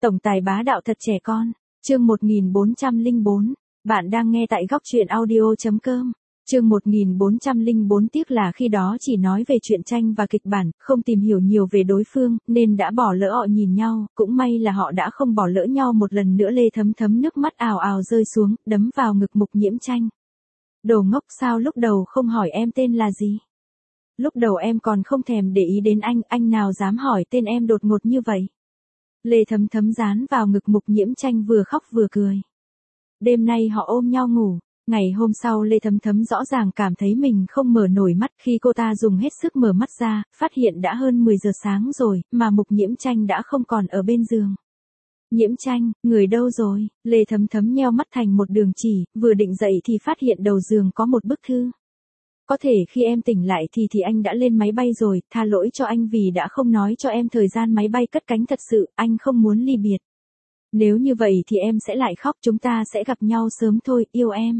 Tổng tài bá đạo thật trẻ con. Chương 1404. Bạn đang nghe tại góc truyện audio.com. Chương 1404 tiếc là khi đó chỉ nói về truyện tranh và kịch bản, không tìm hiểu nhiều về đối phương, nên đã bỏ lỡ họ nhìn nhau, cũng may là họ đã không bỏ lỡ nhau một lần nữa. Lê Thấm Thấm nước mắt ào ào rơi xuống, đấm vào ngực Mục Nhiễm Tranh. Đồ ngốc, sao lúc đầu không hỏi em tên là gì? Lúc đầu em còn không thèm để ý đến anh nào dám hỏi tên em đột ngột như vậy? Lê Thấm Thấm dán vào ngực Mục Nhiễm Tranh vừa khóc vừa cười. Đêm nay họ ôm nhau ngủ. Ngày hôm sau Lê Thấm Thấm rõ ràng cảm thấy mình không mở nổi mắt khi cô ta dùng hết sức mở mắt ra, phát hiện đã hơn 10 giờ sáng rồi, mà Mục Nhiễm Tranh đã không còn ở bên giường. Nhiễm Tranh, người đâu rồi? Lê Thấm Thấm nheo mắt thành một đường chỉ, vừa định dậy thì phát hiện đầu giường có một bức thư. Có thể khi em tỉnh lại thì anh đã lên máy bay rồi, tha lỗi cho anh vì đã không nói cho em thời gian máy bay cất cánh, thật sự, anh không muốn ly biệt. Nếu như vậy thì em sẽ lại khóc, chúng ta sẽ gặp nhau sớm thôi, yêu em.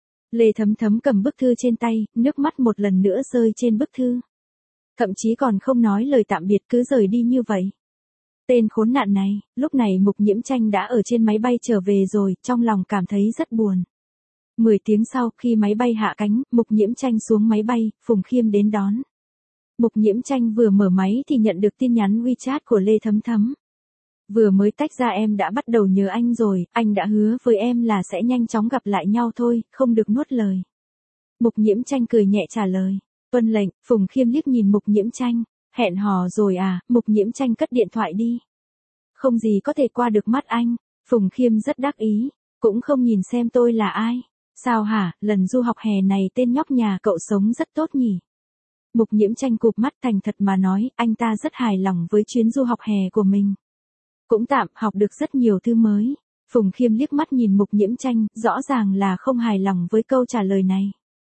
Lê Thấm Thấm cầm bức thư trên tay, nước mắt một lần nữa rơi trên bức thư. Thậm chí còn không nói lời tạm biệt cứ rời đi như vậy. Tên khốn nạn này, lúc này Mục Nhiễm Tranh đã ở trên máy bay trở về rồi, trong lòng cảm thấy rất buồn. 10 tiếng sau, khi máy bay hạ cánh, Mục Nhiễm Tranh xuống máy bay, Phùng Khiêm đến đón. Mục Nhiễm Tranh vừa mở máy thì nhận được tin nhắn WeChat của Lê Thấm Thấm. Vừa mới tách ra em đã bắt đầu nhớ anh rồi, anh đã hứa với em là sẽ nhanh chóng gặp lại nhau thôi, không được nuốt lời. Mục Nhiễm Tranh cười nhẹ trả lời. Tuân lệnh. Phùng Khiêm liếc nhìn Mục Nhiễm Tranh. Hẹn hò rồi à? Mục Nhiễm Tranh cất điện thoại đi. Không gì có thể qua được mắt anh. Phùng Khiêm rất đắc ý. Cũng không nhìn xem tôi là ai. Sao hả, lần du học hè này tên nhóc nhà cậu sống rất tốt nhỉ? Mục Nhiễm Tranh cụp mắt, thành thật mà nói, anh ta rất hài lòng với chuyến du học hè của mình. Cũng tạm, học được rất nhiều thứ mới. Phùng Khiêm liếc mắt nhìn Mục Nhiễm Tranh, rõ ràng là không hài lòng với câu trả lời này.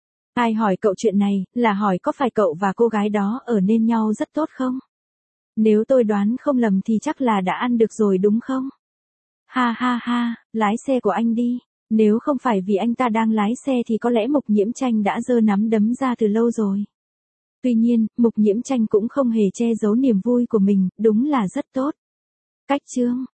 Ai hỏi cậu chuyện này, là hỏi có phải cậu và cô gái đó ở nên nhau rất tốt không? Nếu tôi đoán không lầm thì chắc là đã ăn được rồi đúng không? Ha ha ha, lái xe của anh đi. Nếu không phải vì anh ta đang lái xe thì có lẽ Mục Nhiễm Tranh đã giơ nắm đấm ra từ lâu rồi. Tuy nhiên, Mục Nhiễm Tranh cũng không hề che giấu niềm vui của mình, đúng là rất tốt. Cách chương